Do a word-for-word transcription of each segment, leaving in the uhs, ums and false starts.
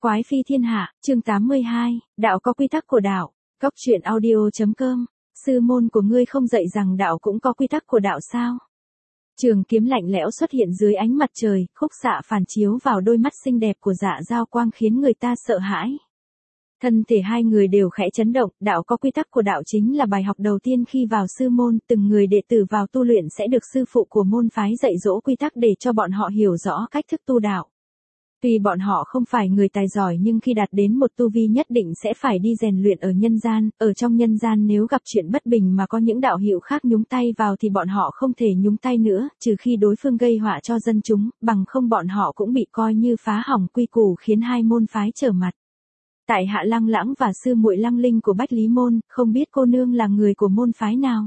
Quái phi thiên hạ, chương tám mươi hai, đạo có quy tắc của đạo. Cốc truyện audio.com. Sư môn của ngươi không dạy rằng đạo cũng có quy tắc của đạo sao? Trường kiếm lạnh lẽo xuất hiện dưới ánh mặt trời, khúc xạ phản chiếu vào đôi mắt xinh đẹp của Dạ Dao Quang khiến người ta sợ hãi. Thân thể hai người đều khẽ chấn động, đạo có quy tắc của đạo chính là bài học đầu tiên khi vào sư môn, từng người đệ tử vào tu luyện sẽ được sư phụ của môn phái dạy dỗ quy tắc để cho bọn họ hiểu rõ cách thức tu đạo. Tuy bọn họ không phải người tài giỏi nhưng khi đạt đến một tu vi nhất định sẽ phải đi rèn luyện ở nhân gian, ở trong nhân gian nếu gặp chuyện bất bình mà có những đạo hữu khác nhúng tay vào thì bọn họ không thể nhúng tay nữa, trừ khi đối phương gây họa cho dân chúng, bằng không bọn họ cũng bị coi như phá hỏng quy củ khiến hai môn phái trở mặt. Tại hạ Lăng Lãng và sư muội Lăng Linh của Bách Lý môn, không biết cô nương là người của môn phái nào.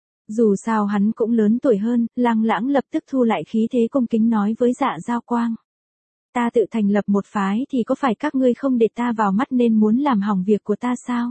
Dù sao hắn cũng lớn tuổi hơn, Lăng Lãng lập tức thu lại khí thế cung kính nói với Dạ Dao Quang. Ta tự thành lập một phái thì có phải các ngươi không để ta vào mắt nên muốn làm hỏng việc của ta sao?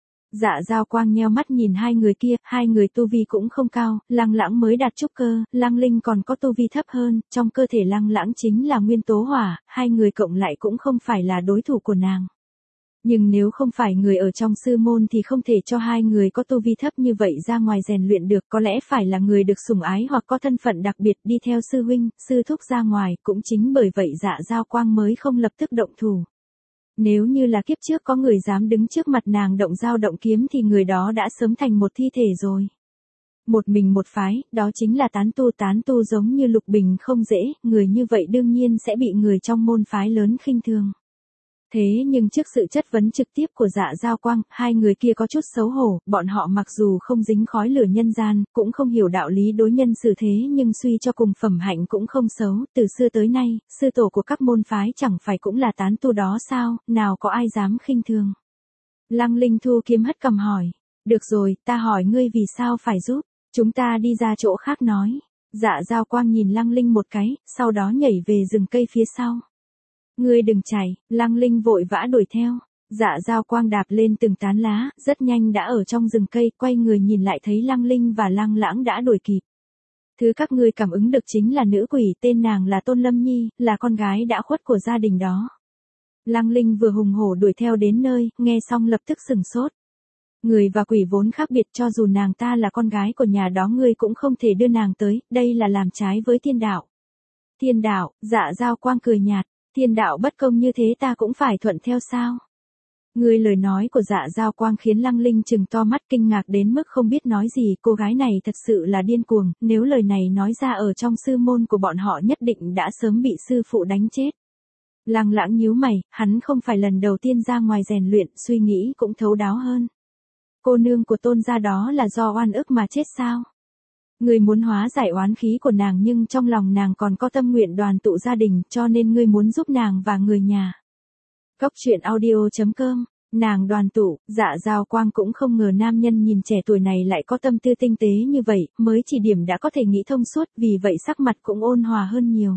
Dạ Dao Quang nheo mắt nhìn hai người kia, hai người tu vi cũng không cao, Lăng Lãng mới đạt trúc cơ, Lăng Linh còn có tu vi thấp hơn, trong cơ thể Lăng Lãng chính là nguyên tố hỏa, hai người cộng lại cũng không phải là đối thủ của nàng. Nhưng nếu không phải người ở trong sư môn thì không thể cho hai người có tu vi thấp như vậy ra ngoài rèn luyện được, có lẽ phải là người được sủng ái hoặc có thân phận đặc biệt đi theo sư huynh, sư thúc ra ngoài, cũng chính bởi vậy Dạ Dao Quang mới không lập tức động thủ. Nếu như là kiếp trước có người dám đứng trước mặt nàng động dao động kiếm thì người đó đã sớm thành một thi thể rồi. Một mình một phái, đó chính là tán tu tán tu giống như Lục Bình không dễ, người như vậy đương nhiên sẽ bị người trong môn phái lớn khinh thường. Thế nhưng trước sự chất vấn trực tiếp của Dạ Dao Quang, hai người kia có chút xấu hổ, bọn họ mặc dù không dính khói lửa nhân gian, cũng không hiểu đạo lý đối nhân xử thế nhưng suy cho cùng phẩm hạnh cũng không xấu, từ xưa tới nay, sư tổ của các môn phái chẳng phải cũng là tán tu đó sao, nào có ai dám khinh thường. Lăng Linh thu kiếm hất cầm hỏi, được rồi, ta hỏi ngươi vì sao phải giúp, chúng ta đi ra chỗ khác nói. Dạ Dao Quang nhìn Lăng Linh một cái, sau đó nhảy về rừng cây phía sau. Ngươi đừng chạy, Lăng Linh vội vã đuổi theo. Dạ Dao Quang đạp lên từng tán lá, rất nhanh đã ở trong rừng cây, quay người nhìn lại thấy Lăng Linh và Lăng Lãng đã đuổi kịp. Thứ các ngươi cảm ứng được chính là nữ quỷ, tên nàng là Tôn Lâm Nhi, là con gái đã khuất của gia đình đó. Lăng Linh vừa hùng hổ đuổi theo đến nơi, nghe xong lập tức sừng sốt. Người và quỷ vốn khác biệt, cho dù nàng ta là con gái của nhà đó ngươi cũng không thể đưa nàng tới, đây là làm trái với thiên đạo. Thiên đạo, Dạ Dao Quang cười nhạt. Thiên đạo bất công như thế ta cũng phải thuận theo sao? Người lời nói của Dạ Dao Quang khiến Lăng Linh trừng to mắt kinh ngạc đến mức không biết nói gì, cô gái này thật sự là điên cuồng, nếu lời này nói ra ở trong sư môn của bọn họ nhất định đã sớm bị sư phụ đánh chết. Lăng Lãng nhíu mày, hắn không phải lần đầu tiên ra ngoài rèn luyện, suy nghĩ cũng thấu đáo hơn. Cô nương của Tôn gia đó là do oan ức mà chết sao? Ngươi muốn hóa giải oán khí của nàng nhưng trong lòng nàng còn có tâm nguyện đoàn tụ gia đình cho nên ngươi muốn giúp nàng và người nhà. Cốc truyện audio.com. Nàng đoàn tụ, Dạ Dao Quang cũng không ngờ nam nhân nhìn trẻ tuổi này lại có tâm tư tinh tế như vậy, mới chỉ điểm đã có thể nghĩ thông suốt, vì vậy sắc mặt cũng ôn hòa hơn nhiều.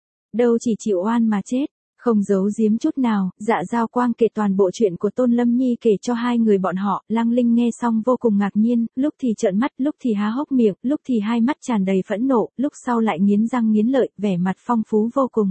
Đâu chỉ chịu oan mà chết. Không giấu giếm chút nào, Dạ Dao Quang kể toàn bộ chuyện của Tôn Lâm Nhi kể cho hai người bọn họ, Lăng Linh nghe xong vô cùng ngạc nhiên, lúc thì trợn mắt, lúc thì há hốc miệng, lúc thì hai mắt tràn đầy phẫn nộ, lúc sau lại nghiến răng nghiến lợi, vẻ mặt phong phú vô cùng.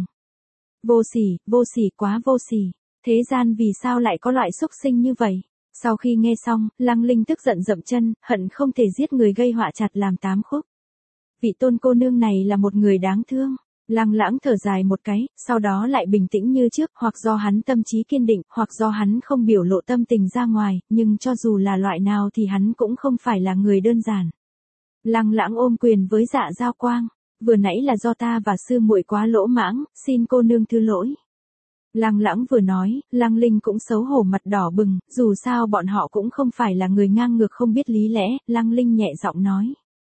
Vô sỉ, vô sỉ quá vô sỉ, thế gian vì sao lại có loại xúc sinh như vậy? Sau khi nghe xong, Lăng Linh tức giận dậm chân, hận không thể giết người gây họa chặt làm tám khúc. Vị Tôn cô nương này là một người đáng thương. Lăng Lãng thở dài một cái, sau đó lại bình tĩnh như trước, hoặc do hắn tâm trí kiên định, hoặc do hắn không biểu lộ tâm tình ra ngoài, nhưng cho dù là loại nào thì hắn cũng không phải là người đơn giản. Lăng Lãng ôm quyền với Dạ Dao Quang, vừa nãy là do ta và sư muội quá lỗ mãng, xin cô nương thứ lỗi. Lăng Lãng vừa nói, Lăng Linh cũng xấu hổ mặt đỏ bừng, dù sao bọn họ cũng không phải là người ngang ngược không biết lý lẽ, Lăng Linh nhẹ giọng nói.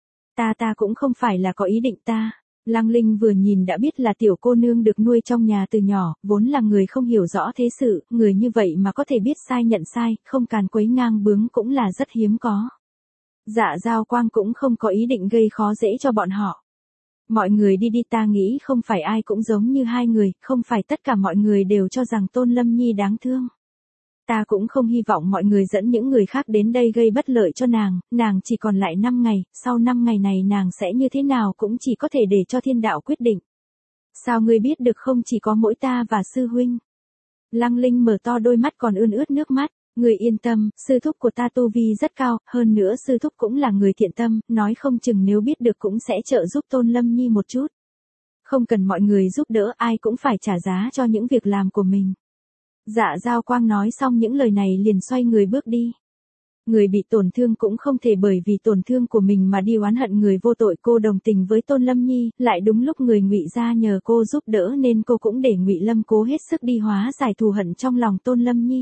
Ta ta cũng không phải là có ý định ta. Lăng Linh vừa nhìn đã biết là tiểu cô nương được nuôi trong nhà từ nhỏ, vốn là người không hiểu rõ thế sự, người như vậy mà có thể biết sai nhận sai, không càn quấy ngang bướng cũng là rất hiếm có. Dạ Dao Quang cũng không có ý định gây khó dễ cho bọn họ. Mọi người đi đi, ta nghĩ không phải ai cũng giống như hai người, không phải tất cả mọi người đều cho rằng Tôn Lâm Nhi đáng thương. Ta cũng không hy vọng mọi người dẫn những người khác đến đây gây bất lợi cho nàng, nàng chỉ còn lại năm ngày, sau năm ngày này nàng sẽ như thế nào cũng chỉ có thể để cho thiên đạo quyết định. Sao ngươi biết được không, chỉ có mỗi ta và sư huynh. Lăng Linh mở to đôi mắt còn ươn ướt nước mắt. Người yên tâm, sư thúc của ta tu vi rất cao, hơn nữa sư thúc cũng là người thiện tâm, nói không chừng nếu biết được cũng sẽ trợ giúp Tôn Lâm Nhi một chút. Không cần mọi người giúp đỡ, ai cũng phải trả giá cho những việc làm của mình. Dạ Giao Quang nói xong những lời này liền xoay người bước đi. Người bị tổn thương cũng không thể bởi vì tổn thương của mình mà đi oán hận người vô tội. Cô đồng tình với Tôn Lâm Nhi, lại đúng lúc người Ngụy gia nhờ cô giúp đỡ nên cô cũng để Ngụy Lâm cố hết sức đi hóa giải thù hận trong lòng Tôn Lâm Nhi.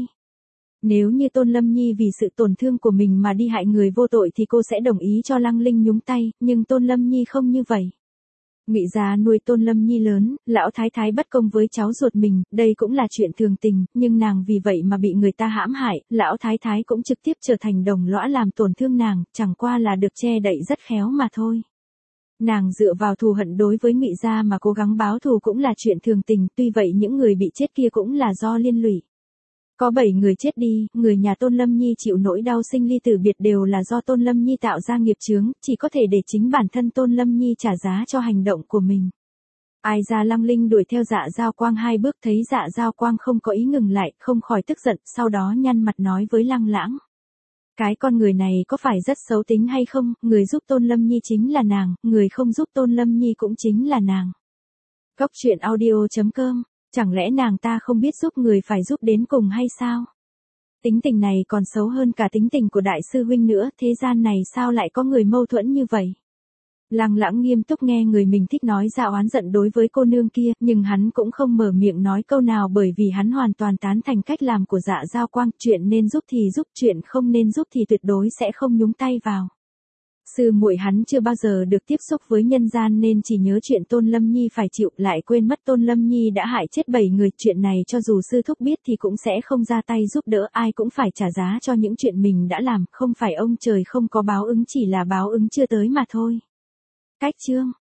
Nếu như Tôn Lâm Nhi vì sự tổn thương của mình mà đi hại người vô tội thì cô sẽ đồng ý cho Lăng Linh nhúng tay, nhưng Tôn Lâm Nhi không như vậy. Ngụy gia nuôi Tôn Lâm Nhi lớn, lão thái thái bất công với cháu ruột mình, đây cũng là chuyện thường tình, nhưng nàng vì vậy mà bị người ta hãm hại, lão thái thái cũng trực tiếp trở thành đồng lõa làm tổn thương nàng, chẳng qua là được che đậy rất khéo mà thôi. Nàng dựa vào thù hận đối với Ngụy gia mà cố gắng báo thù cũng là chuyện thường tình, tuy vậy những người bị chết kia cũng là do liên lụy. Có bảy người chết đi, người nhà Tôn Lâm Nhi chịu nỗi đau sinh ly tử biệt đều là do Tôn Lâm Nhi tạo ra nghiệp chướng, chỉ có thể để chính bản thân Tôn Lâm Nhi trả giá cho hành động của mình. Ai ra Lăng Linh đuổi theo Dạ Giao Quang hai bước thấy Dạ Giao Quang không có ý ngừng lại, không khỏi tức giận, sau đó nhăn mặt nói với Lăng Lãng. Cái con người này có phải rất xấu tính hay không, người giúp Tôn Lâm Nhi chính là nàng, người không giúp Tôn Lâm Nhi cũng chính là nàng. Cốc truyện audio chấm com. Chẳng lẽ nàng ta không biết giúp người phải giúp đến cùng hay sao? Tính tình này còn xấu hơn cả tính tình của đại sư huynh nữa, thế gian này sao lại có người mâu thuẫn như vậy? Lăng Lãng nghiêm túc nghe người mình thích nói ra oán giận đối với cô nương kia, nhưng hắn cũng không mở miệng nói câu nào bởi vì hắn hoàn toàn tán thành cách làm của Dạ Giao Quang, chuyện nên giúp thì giúp, chuyện không nên giúp thì tuyệt đối sẽ không nhúng tay vào. Sư muội hắn chưa bao giờ được tiếp xúc với nhân gian nên chỉ nhớ chuyện Tôn Lâm Nhi phải chịu, lại quên mất Tôn Lâm Nhi đã hại chết bảy người, chuyện này cho dù sư thúc biết thì cũng sẽ không ra tay giúp đỡ, ai cũng phải trả giá cho những chuyện mình đã làm, không phải ông trời không có báo ứng, chỉ là báo ứng chưa tới mà thôi. Cách chương